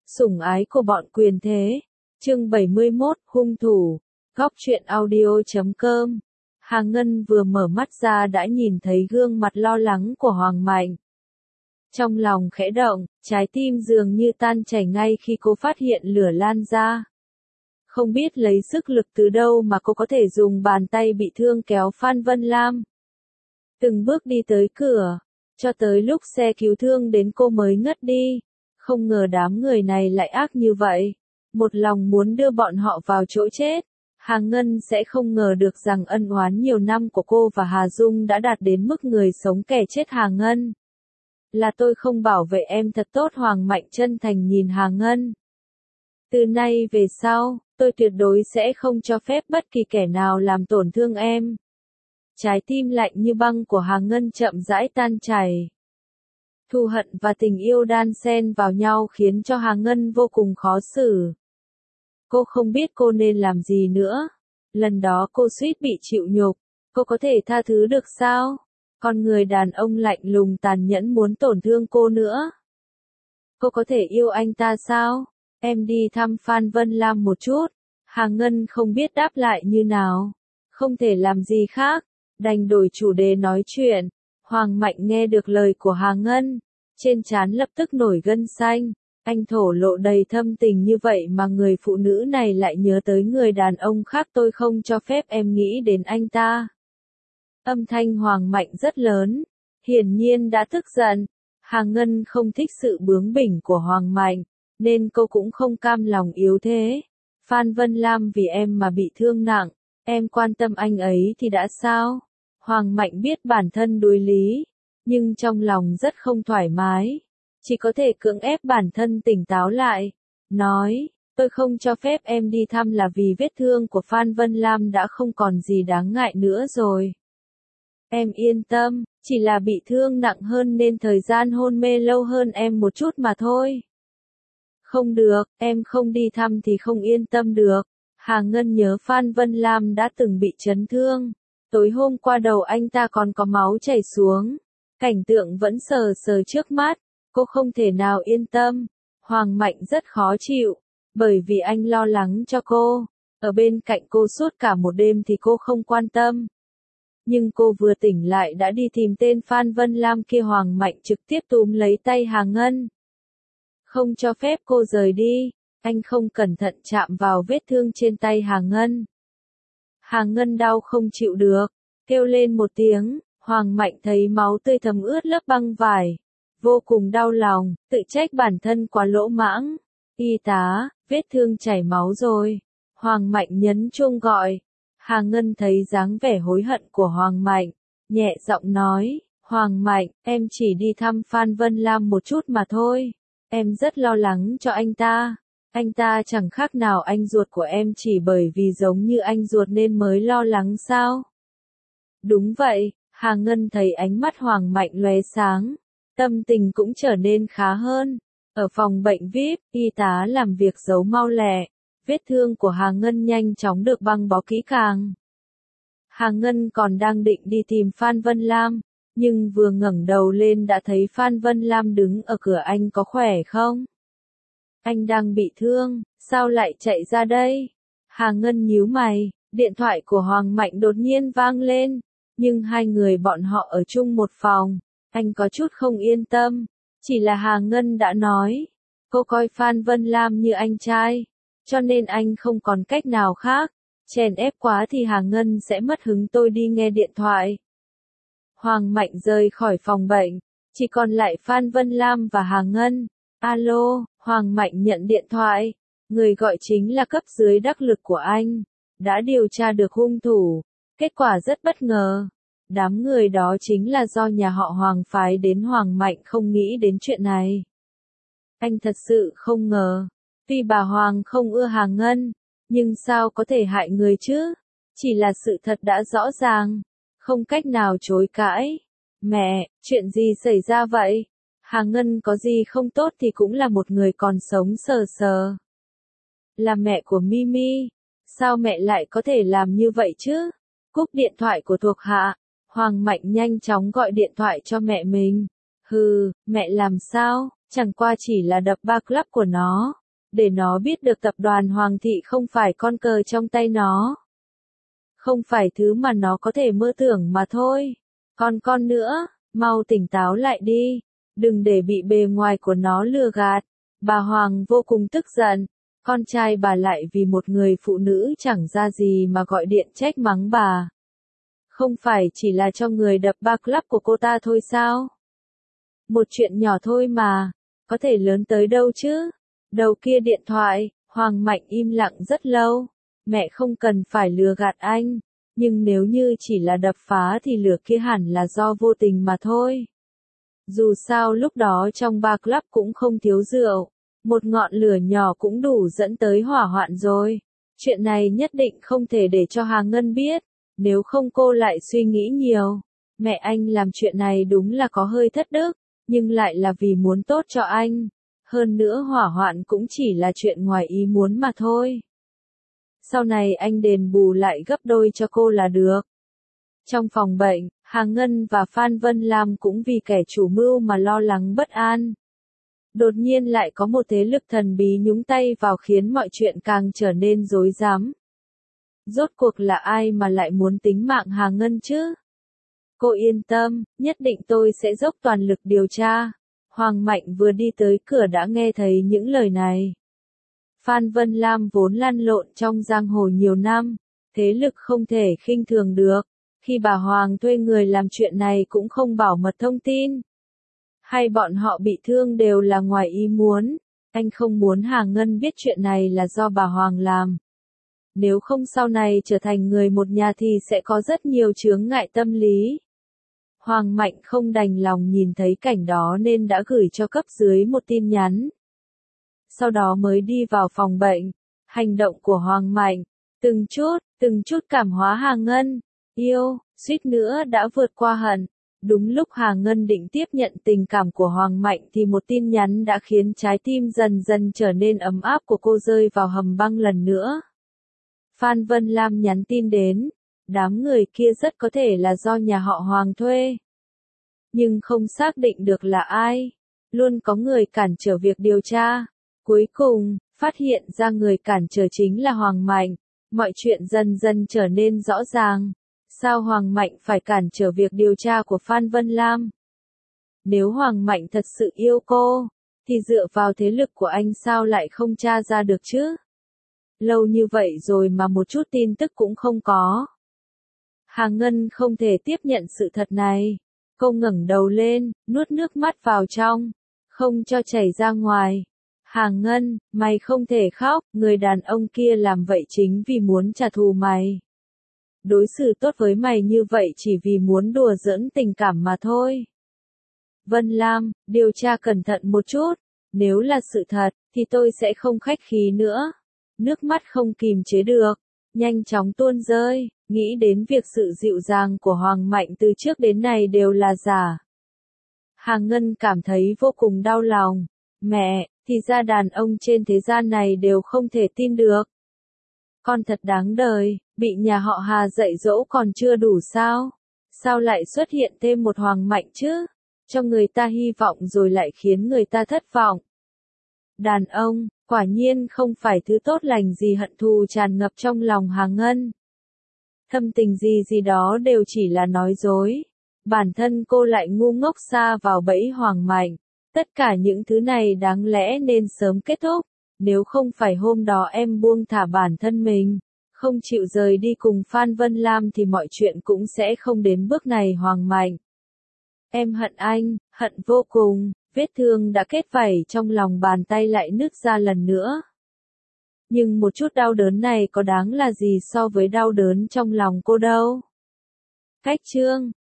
Sủng ái của bọn quyền thế. Chương 71, hung thủ. Góc truyện audio.com. Hà Ngân vừa mở mắt ra đã nhìn thấy gương mặt lo lắng của Hoàng Mạnh. Trong lòng khẽ động, trái tim dường như tan chảy ngay khi cô phát hiện lửa lan ra. Không biết lấy sức lực từ đâu mà cô có thể dùng bàn tay bị thương kéo Phan Vân Lam. Từng bước đi tới cửa, cho tới lúc xe cứu thương đến cô mới ngất đi. Không ngờ đám người này lại ác như vậy. Một lòng muốn đưa bọn họ vào chỗ chết. Hà Ngân sẽ không ngờ được rằng ân oán nhiều năm của cô và Hà Dung đã đạt đến mức người sống kẻ chết. Hà Ngân. Là tôi không bảo vệ em thật tốt. Hoàng Mạnh chân thành nhìn Hà Ngân. Từ nay về sau, tôi tuyệt đối sẽ không cho phép bất kỳ kẻ nào làm tổn thương em. Trái tim lạnh như băng của Hà Ngân chậm rãi tan chảy. Thù hận và tình yêu đan xen vào nhau khiến cho Hà Ngân vô cùng khó xử. Cô không biết cô nên làm gì nữa. Lần đó cô suýt bị chịu nhục. Cô có thể tha thứ được sao? Con người đàn ông lạnh lùng tàn nhẫn muốn tổn thương cô nữa. Cô có thể yêu anh ta sao? Em đi thăm Phan Vân Lam một chút. Hà Ngân không biết đáp lại như nào. Không thể làm gì khác. Đành đổi chủ đề nói chuyện. Hoàng Mạnh nghe được lời của Hà Ngân. Trên trán lập tức nổi gân xanh. Anh thổ lộ đầy thâm tình như vậy mà người phụ nữ này lại nhớ tới người đàn ông khác. Tôi không cho phép em nghĩ đến anh ta. Âm thanh Hoàng Mạnh rất lớn. Hiển nhiên đã tức giận. Hà Ngân không thích sự bướng bỉnh của Hoàng Mạnh. Nên cô cũng không cam lòng yếu thế. Phan Vân Lam vì em mà bị thương nặng. Em quan tâm anh ấy thì đã sao? Hoàng Mạnh biết bản thân đối lý. Nhưng trong lòng rất không thoải mái. Chỉ có thể cưỡng ép bản thân tỉnh táo lại. Nói, tôi không cho phép em đi thăm là vì vết thương của Phan Vân Lam đã không còn gì đáng ngại nữa rồi. Em yên tâm, chỉ là bị thương nặng hơn nên thời gian hôn mê lâu hơn em một chút mà thôi. Không được, em không đi thăm thì không yên tâm được. Hà Ngân nhớ Phan Vân Lam đã từng bị chấn thương. Tối hôm qua đầu anh ta còn có máu chảy xuống. Cảnh tượng vẫn sờ sờ trước mắt. Cô không thể nào yên tâm. Hoàng Mạnh rất khó chịu. Bởi vì anh lo lắng cho cô. Ở bên cạnh cô suốt cả một đêm thì cô không quan tâm. Nhưng cô vừa tỉnh lại đã đi tìm tên Phan Vân Lam kia. Hoàng Mạnh trực tiếp túm lấy tay Hà Ngân. Không cho phép cô rời đi. Anh không cẩn thận chạm vào vết thương trên tay Hà Ngân. Hà Ngân đau không chịu được. Kêu lên một tiếng. Hoàng Mạnh thấy máu tươi thấm ướt lớp băng vải. Vô cùng đau lòng, tự trách bản thân quá lỗ mãng. Y tá, vết thương chảy máu rồi. Hoàng Mạnh nhấn chuông gọi. Hà Ngân thấy dáng vẻ hối hận của Hoàng Mạnh. Nhẹ giọng nói, Hoàng Mạnh, em chỉ đi thăm Phan Vân Lam một chút mà thôi. Em rất lo lắng cho anh ta. Anh ta chẳng khác nào anh ruột của em, chỉ bởi vì giống như anh ruột nên mới lo lắng sao? Đúng vậy, Hà Ngân thấy ánh mắt Hoàng Mạnh lóe sáng. Tâm tình cũng trở nên khá hơn. Ở phòng bệnh VIP, y tá làm việc giấu mau lẹ. Vết thương của Hà Ngân nhanh chóng được băng bó kỹ càng. Hà Ngân còn đang định đi tìm Phan Vân Lam. Nhưng vừa ngẩng đầu lên đã thấy Phan Vân Lam đứng ở cửa. Anh có khỏe không? Anh đang bị thương, sao lại chạy ra đây? Hà Ngân nhíu mày, điện thoại của Hoàng Mạnh đột nhiên vang lên. Nhưng hai người bọn họ ở chung một phòng. Anh có chút không yên tâm. Chỉ là Hà Ngân đã nói. Cô coi Phan Vân Lam như anh trai. Cho nên anh không còn cách nào khác. Chèn ép quá thì Hà Ngân sẽ mất hứng. Tôi đi nghe điện thoại. Hoàng Mạnh rời khỏi phòng bệnh. Chỉ còn lại Phan Vân Lam và Hà Ngân. Alo, Hoàng Mạnh nhận điện thoại. Người gọi chính là cấp dưới đắc lực của anh. Đã điều tra được hung thủ. Kết quả rất bất ngờ. Đám người đó chính là do nhà họ Hoàng phái đến. Hoàng Mạnh không nghĩ đến chuyện này. Anh thật sự không ngờ. Tuy bà Hoàng không ưa Hà Ngân, nhưng sao có thể hại người chứ? Chỉ là sự thật đã rõ ràng. Không cách nào chối cãi. Mẹ, chuyện gì xảy ra vậy? Hà Ngân có gì không tốt thì cũng là một người còn sống sờ sờ. Là mẹ của Mimi. Sao mẹ lại có thể làm như vậy chứ? Cúp điện thoại của thuộc hạ. Hoàng Mạnh nhanh chóng gọi điện thoại cho mẹ mình. Hừ, mẹ làm sao? Chẳng qua chỉ là đập ba club của nó, để nó biết được tập đoàn Hoàng thị không phải con cờ trong tay nó. Không phải thứ mà nó có thể mơ tưởng mà thôi. Còn con nữa, mau tỉnh táo lại đi, đừng để bị bề ngoài của nó lừa gạt. Bà Hoàng vô cùng tức giận, con trai bà lại vì một người phụ nữ chẳng ra gì mà gọi điện trách mắng bà. Không phải chỉ là cho người đập ba club của cô ta thôi sao? Một chuyện nhỏ thôi mà, có thể lớn tới đâu chứ? Đầu kia điện thoại, Hoàng Mạnh im lặng rất lâu. Mẹ không cần phải lừa gạt anh, nhưng nếu như chỉ là đập phá thì lửa kia hẳn là do vô tình mà thôi. Dù sao lúc đó trong bar club cũng không thiếu rượu, một ngọn lửa nhỏ cũng đủ dẫn tới hỏa hoạn rồi. Chuyện này nhất định không thể để cho Hà Ngân biết, nếu không cô lại suy nghĩ nhiều. Mẹ anh làm chuyện này đúng là có hơi thất đức, nhưng lại là vì muốn tốt cho anh. Hơn nữa hỏa hoạn cũng chỉ là chuyện ngoài ý muốn mà thôi. Sau này anh đền bù lại gấp đôi cho cô là được. Trong phòng bệnh, Hà Ngân và Phan Vân Lam cũng vì kẻ chủ mưu mà lo lắng bất an. Đột nhiên lại có một thế lực thần bí nhúng tay vào khiến mọi chuyện càng trở nên rối rắm. Rốt cuộc là ai mà lại muốn tính mạng Hà Ngân chứ? Cô yên tâm, nhất định tôi sẽ dốc toàn lực điều tra. Hoàng Mạnh vừa đi tới cửa đã nghe thấy những lời này. Phan Vân Lam vốn lăn lộn trong giang hồ nhiều năm, thế lực không thể khinh thường được. Khi bà Hoàng thuê người làm chuyện này cũng không bảo mật thông tin. Hay bọn họ bị thương đều là ngoài ý muốn. Anh không muốn Hà Ngân biết chuyện này là do bà Hoàng làm. Nếu không sau này trở thành người một nhà thì sẽ có rất nhiều chướng ngại tâm lý. Hoàng Mạnh không đành lòng nhìn thấy cảnh đó nên đã gửi cho cấp dưới một tin nhắn. Sau đó mới đi vào phòng bệnh. Hành động của Hoàng Mạnh, từng chút cảm hóa Hà Ngân. Yêu, suýt nữa đã vượt qua hận. Đúng lúc Hà Ngân định tiếp nhận tình cảm của Hoàng Mạnh thì một tin nhắn đã khiến trái tim dần dần trở nên ấm áp của cô rơi vào hầm băng lần nữa. Phan Vân Lam nhắn tin đến. Đám người kia rất có thể là do nhà họ Hoàng thuê. Nhưng không xác định được là ai. Luôn có người cản trở việc điều tra. Cuối cùng, phát hiện ra người cản trở chính là Hoàng Mạnh. Mọi chuyện dần dần trở nên rõ ràng. Sao Hoàng Mạnh phải cản trở việc điều tra của Phan Vân Lam? Nếu Hoàng Mạnh thật sự yêu cô, thì dựa vào thế lực của anh sao lại không tra ra được chứ? Lâu như vậy rồi mà một chút tin tức cũng không có. Hà Ngân không thể tiếp nhận sự thật này. Cô ngẩng đầu lên, nuốt nước mắt vào trong, không cho chảy ra ngoài. Hà Ngân, mày không thể khóc, người đàn ông kia làm vậy chính vì muốn trả thù mày. Đối xử tốt với mày như vậy chỉ vì muốn đùa giỡn tình cảm mà thôi. Vân Lam, điều tra cẩn thận một chút, nếu là sự thật, thì tôi sẽ không khách khí nữa. Nước mắt không kìm chế được, nhanh chóng tuôn rơi, nghĩ đến việc sự dịu dàng của Hoàng Mạnh từ trước đến nay đều là giả. Hà Ngân cảm thấy vô cùng đau lòng. Mẹ, thì ra đàn ông trên thế gian này đều không thể tin được. Con thật đáng đời, bị nhà họ Hà dạy dỗ còn chưa đủ sao? Sao lại xuất hiện thêm một Hoàng Mạnh chứ? Cho người ta hy vọng rồi lại khiến người ta thất vọng. Đàn ông, quả nhiên không phải thứ tốt lành gì, hận thù tràn ngập trong lòng Hà Ngân. Thâm tình gì gì đó đều chỉ là nói dối. Bản thân cô lại ngu ngốc sa vào bẫy Hoàng Mạnh. Tất cả những thứ này đáng lẽ nên sớm kết thúc. Nếu không phải hôm đó em buông thả bản thân mình, không chịu rời đi cùng Phan Vân Lam thì mọi chuyện cũng sẽ không đến bước này. Hoàng Mạnh. Em hận anh, hận vô cùng, vết thương đã kết vảy trong lòng bàn tay lại nứt ra lần nữa. Nhưng một chút đau đớn này có đáng là gì so với đau đớn trong lòng cô đâu. Cách chương